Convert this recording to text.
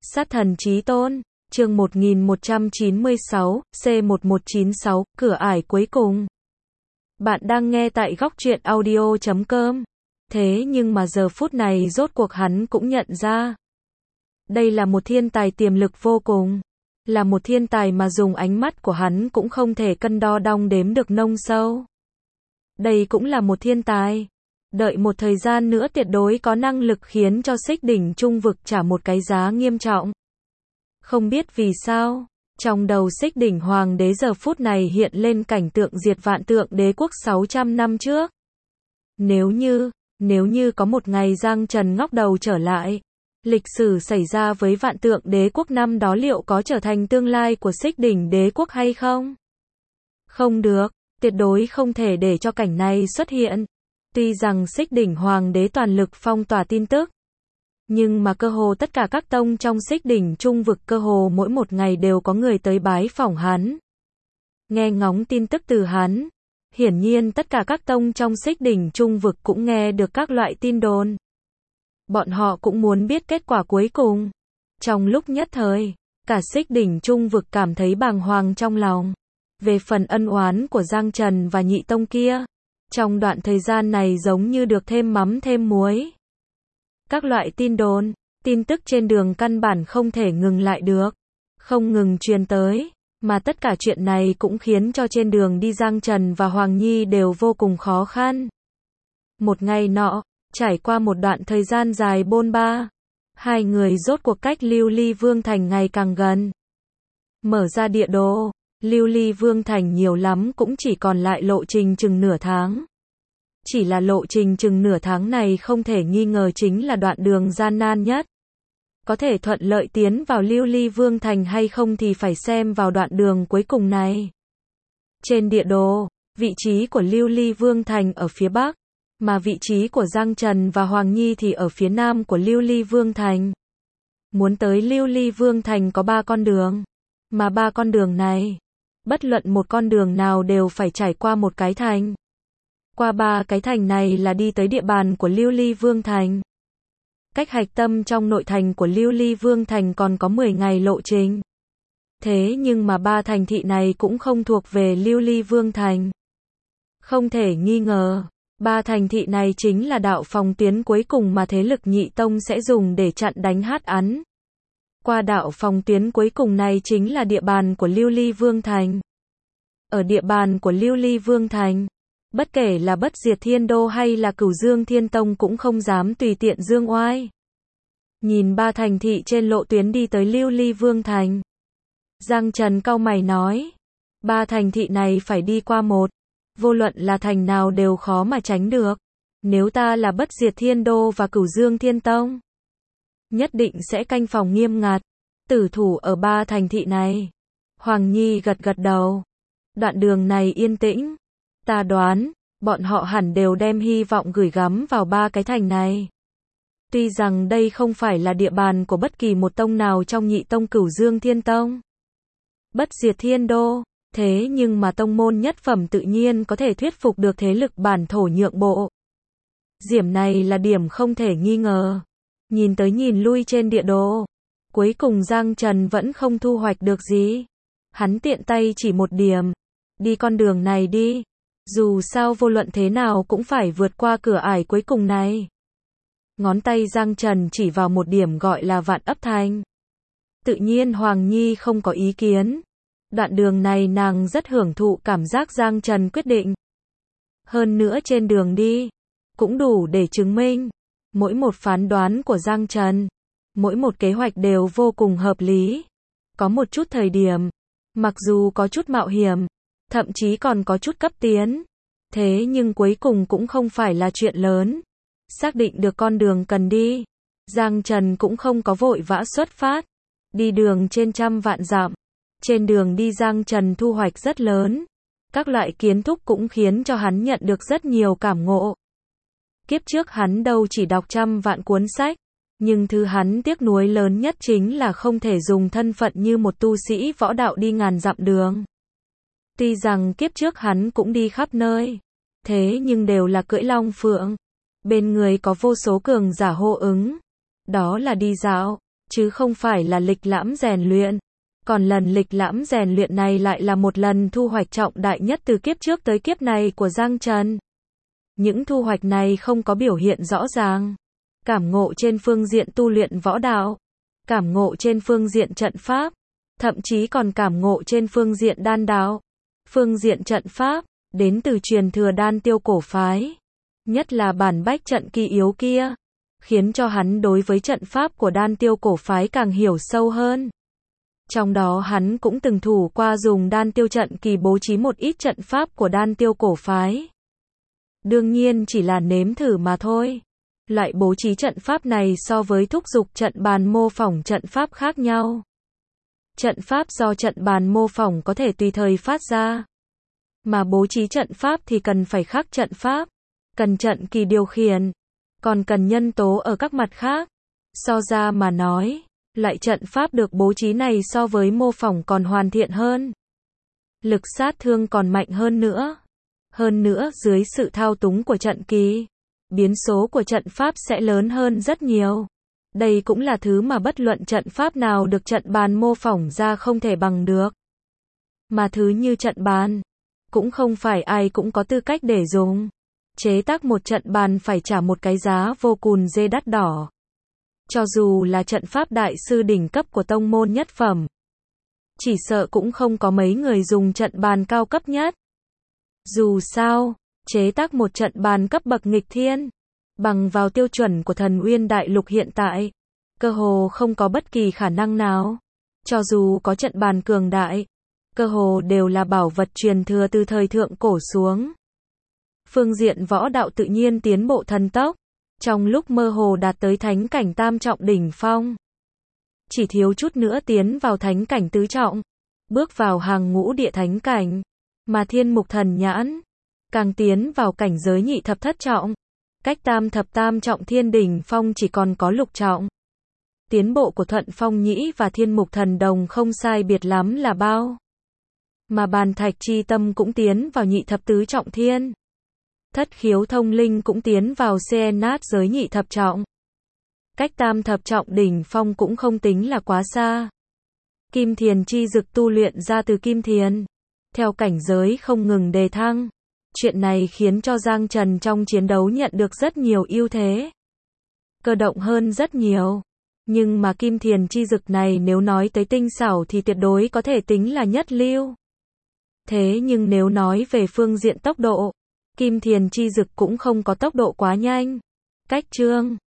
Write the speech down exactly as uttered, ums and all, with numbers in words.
Sát thần chí tôn, chương một nghìn một trăm chín mươi sáu, C một một chín sáu, cửa ải cuối cùng. Bạn đang nghe tại góc truyện audio chấm com. Thế nhưng mà giờ phút này rốt cuộc hắn cũng nhận ra. Đây là một thiên tài tiềm lực vô cùng. Là một thiên tài mà dùng ánh mắt của hắn cũng không thể cân đo đong đếm được nông sâu. Đây cũng là một thiên tài. Đợi một thời gian nữa tuyệt đối có năng lực khiến cho Xích Đỉnh Trung Vực trả một cái giá nghiêm trọng. Không biết vì sao, trong đầu Xích Đỉnh Hoàng đế giờ phút này hiện lên cảnh tượng diệt Vạn Tượng Đế quốc sáu trăm năm trước. Nếu như, nếu như có một ngày Giang Trần ngóc đầu trở lại, lịch sử xảy ra với Vạn Tượng Đế quốc năm đó liệu có trở thành tương lai của Xích Đỉnh Đế quốc hay không? Không được, tuyệt đối không thể để cho cảnh này xuất hiện. Tuy rằng Xích Đỉnh Hoàng đế toàn lực phong tỏa tin tức, nhưng mà cơ hồ tất cả các tông trong Xích Đỉnh Trung Vực cơ hồ mỗi một ngày đều có người tới bái phỏng hắn. Nghe ngóng tin tức từ hắn. Hiển nhiên tất cả các tông trong Xích Đỉnh Trung Vực cũng nghe được các loại tin đồn. Bọn họ cũng muốn biết kết quả cuối cùng. Trong lúc nhất thời, cả Xích Đỉnh Trung Vực cảm thấy bàng hoàng trong lòng. Về phần ân oán của Giang Trần và nhị tông kia, trong đoạn thời gian này giống như được thêm mắm thêm muối. Các loại tin đồn, tin tức trên đường căn bản không thể ngừng lại được. Không ngừng truyền tới, mà tất cả chuyện này cũng khiến cho trên đường đi Giang Trần và Hoàng Nhi đều vô cùng khó khăn. Một ngày nọ, trải qua một đoạn thời gian dài bôn ba, hai người rốt cuộc cách Lưu Ly Vương Thành ngày càng gần. Mở ra địa đồ, Lưu Ly Vương Thành nhiều lắm cũng chỉ còn lại lộ trình chừng nửa tháng. Chỉ là lộ trình chừng nửa tháng này không thể nghi ngờ chính là đoạn đường gian nan nhất. Có thể thuận lợi tiến vào Lưu Ly Vương Thành hay không thì phải xem vào đoạn đường cuối cùng này. Trên địa đồ, vị trí của Lưu Ly Vương Thành ở phía bắc, mà vị trí của Giang Trần và Hoàng Nhi thì ở phía nam của Lưu Ly Vương Thành. Muốn tới Lưu Ly Vương Thành có ba con đường, mà ba con đường này, bất luận một con đường nào đều phải trải qua một cái thành. Qua ba cái thành này là đi tới địa bàn của Lưu Ly Vương Thành. Cách hạch tâm trong nội thành của Lưu Ly Vương Thành còn có mười ngày lộ trình. Thế nhưng mà ba thành thị này cũng không thuộc về Lưu Ly Vương Thành. Không thể nghi ngờ, ba thành thị này chính là đạo phòng tuyến cuối cùng mà thế lực nhị tông sẽ dùng để chặn đánh Hắc Ấn. Qua đạo phòng tuyến cuối cùng này chính là địa bàn của Lưu Ly Vương Thành. Ở địa bàn của Lưu Ly Vương Thành, bất kể là Bất Diệt Thiên Đô hay là Cửu Dương Thiên Tông cũng không dám tùy tiện dương oai. Nhìn ba thành thị trên lộ tuyến đi tới Lưu Ly Vương Thành, Giang Trần cau mày nói, ba thành thị này phải đi qua một, vô luận là thành nào đều khó mà tránh được. Nếu ta là Bất Diệt Thiên Đô và Cửu Dương Thiên Tông, nhất định sẽ canh phòng nghiêm ngặt, tử thủ ở ba thành thị này. Hoàng Nhi gật gật đầu. Đoạn đường này yên tĩnh. Ta đoán, bọn họ hẳn đều đem hy vọng gửi gắm vào ba cái thành này. Tuy rằng đây không phải là địa bàn của bất kỳ một tông nào trong nhị tông Cửu Dương Thiên Tông, Bất Diệt Thiên Đô, thế nhưng mà tông môn nhất phẩm tự nhiên có thể thuyết phục được thế lực bản thổ nhượng bộ. Điểm này là điểm không thể nghi ngờ. Nhìn tới nhìn lui trên địa đồ, cuối cùng Giang Trần vẫn không thu hoạch được gì. Hắn tiện tay chỉ một điểm, đi con đường này đi. Dù sao vô luận thế nào cũng phải vượt qua cửa ải cuối cùng này. Ngón tay Giang Trần chỉ vào một điểm gọi là Vạn Ấp Thành. Tự nhiên Hoàng Nhi không có ý kiến. Đoạn đường này nàng rất hưởng thụ cảm giác Giang Trần quyết định. Hơn nữa trên đường đi, cũng đủ để chứng minh, mỗi một phán đoán của Giang Trần, mỗi một kế hoạch đều vô cùng hợp lý. Có một chút thời điểm, mặc dù có chút mạo hiểm, thậm chí còn có chút cấp tiến. Thế nhưng cuối cùng cũng không phải là chuyện lớn. Xác định được con đường cần đi, Giang Trần cũng không có vội vã xuất phát. Đi đường trên trăm vạn dặm. Trên đường đi Giang Trần thu hoạch rất lớn. Các loại kiến thức cũng khiến cho hắn nhận được rất nhiều cảm ngộ. Kiếp trước hắn đâu chỉ đọc trăm vạn cuốn sách. Nhưng thứ hắn tiếc nuối lớn nhất chính là không thể dùng thân phận như một tu sĩ võ đạo đi ngàn dặm đường. Tuy rằng kiếp trước hắn cũng đi khắp nơi, thế nhưng đều là cưỡi long phượng. Bên người có vô số cường giả hô ứng. Đó là đi dạo, chứ không phải là lịch lãm rèn luyện. Còn lần lịch lãm rèn luyện này lại là một lần thu hoạch trọng đại nhất từ kiếp trước tới kiếp này của Giang Trần. Những thu hoạch này không có biểu hiện rõ ràng. Cảm ngộ trên phương diện tu luyện võ đạo, cảm ngộ trên phương diện trận pháp, thậm chí còn cảm ngộ trên phương diện đan đạo. Phương diện trận pháp, đến từ truyền thừa Đan Tiêu cổ phái. Nhất là bản bách trận kỳ yếu kia, khiến cho hắn đối với trận pháp của Đan Tiêu cổ phái càng hiểu sâu hơn. Trong đó hắn cũng từng thủ qua dùng Đan Tiêu trận kỳ bố trí một ít trận pháp của Đan Tiêu cổ phái. Đương nhiên chỉ là nếm thử mà thôi. Loại bố trí trận pháp này so với thúc giục trận bàn mô phỏng trận pháp khác nhau. Trận pháp do trận bàn mô phỏng có thể tùy thời phát ra. Mà bố trí trận pháp thì cần phải khắc trận pháp, cần trận kỳ điều khiển, còn cần nhân tố ở các mặt khác. So ra mà nói, loại trận pháp được bố trí này so với mô phỏng còn hoàn thiện hơn. Lực sát thương còn mạnh hơn nữa. Hơn nữa dưới sự thao túng của trận kỳ, biến số của trận pháp sẽ lớn hơn rất nhiều. Đây cũng là thứ mà bất luận trận pháp nào được trận bàn mô phỏng ra không thể bằng được. Mà thứ như trận bàn, cũng không phải ai cũng có tư cách để dùng. Chế tác một trận bàn phải trả một cái giá vô cùng dê đắt đỏ. Cho dù là trận pháp đại sư đỉnh cấp của tông môn nhất phẩm, chỉ sợ cũng không có mấy người dùng trận bàn cao cấp nhất. Dù sao, chế tác một trận bàn cấp bậc nghịch thiên, bằng vào tiêu chuẩn của Thần Uyên Đại Lục hiện tại, cơ hồ không có bất kỳ khả năng nào. Cho dù có trận bàn cường đại, cơ hồ đều là bảo vật truyền thừa từ thời thượng cổ xuống. Phương diện võ đạo tự nhiên tiến bộ thần tốc, trong lúc mơ hồ đạt tới thánh cảnh tam trọng đỉnh phong. Chỉ thiếu chút nữa tiến vào thánh cảnh tứ trọng, bước vào hàng ngũ địa thánh cảnh, mà Thiên Mục Thần Nhãn càng tiến vào cảnh giới nhị thập thất trọng, cách tam thập tam trọng thiên đỉnh phong chỉ còn có lục trọng. Tiến bộ của Thuận Phong Nhĩ và Thiên Mục Thần Đồng không sai biệt lắm là bao. Mà Bàn Thạch Chi Tâm cũng tiến vào nhị thập tứ trọng thiên. Thất Khiếu Thông Linh cũng tiến vào Xehnat giới nhị thập trọng. Cách tam thập trọng đỉnh phong cũng không tính là quá xa. Kim Thiền Chi Dực tu luyện ra từ Kim Thiền, theo cảnh giới không ngừng đề thăng. Chuyện này khiến cho Giang Trần trong chiến đấu nhận được rất nhiều ưu thế, cơ động hơn rất nhiều. Nhưng mà Kim Thiền Chi Dực này nếu nói tới tinh xảo thì tuyệt đối có thể tính là nhất lưu. Thế nhưng nếu nói về phương diện tốc độ, Kim Thiền Chi Dực cũng không có tốc độ quá nhanh. Cách chương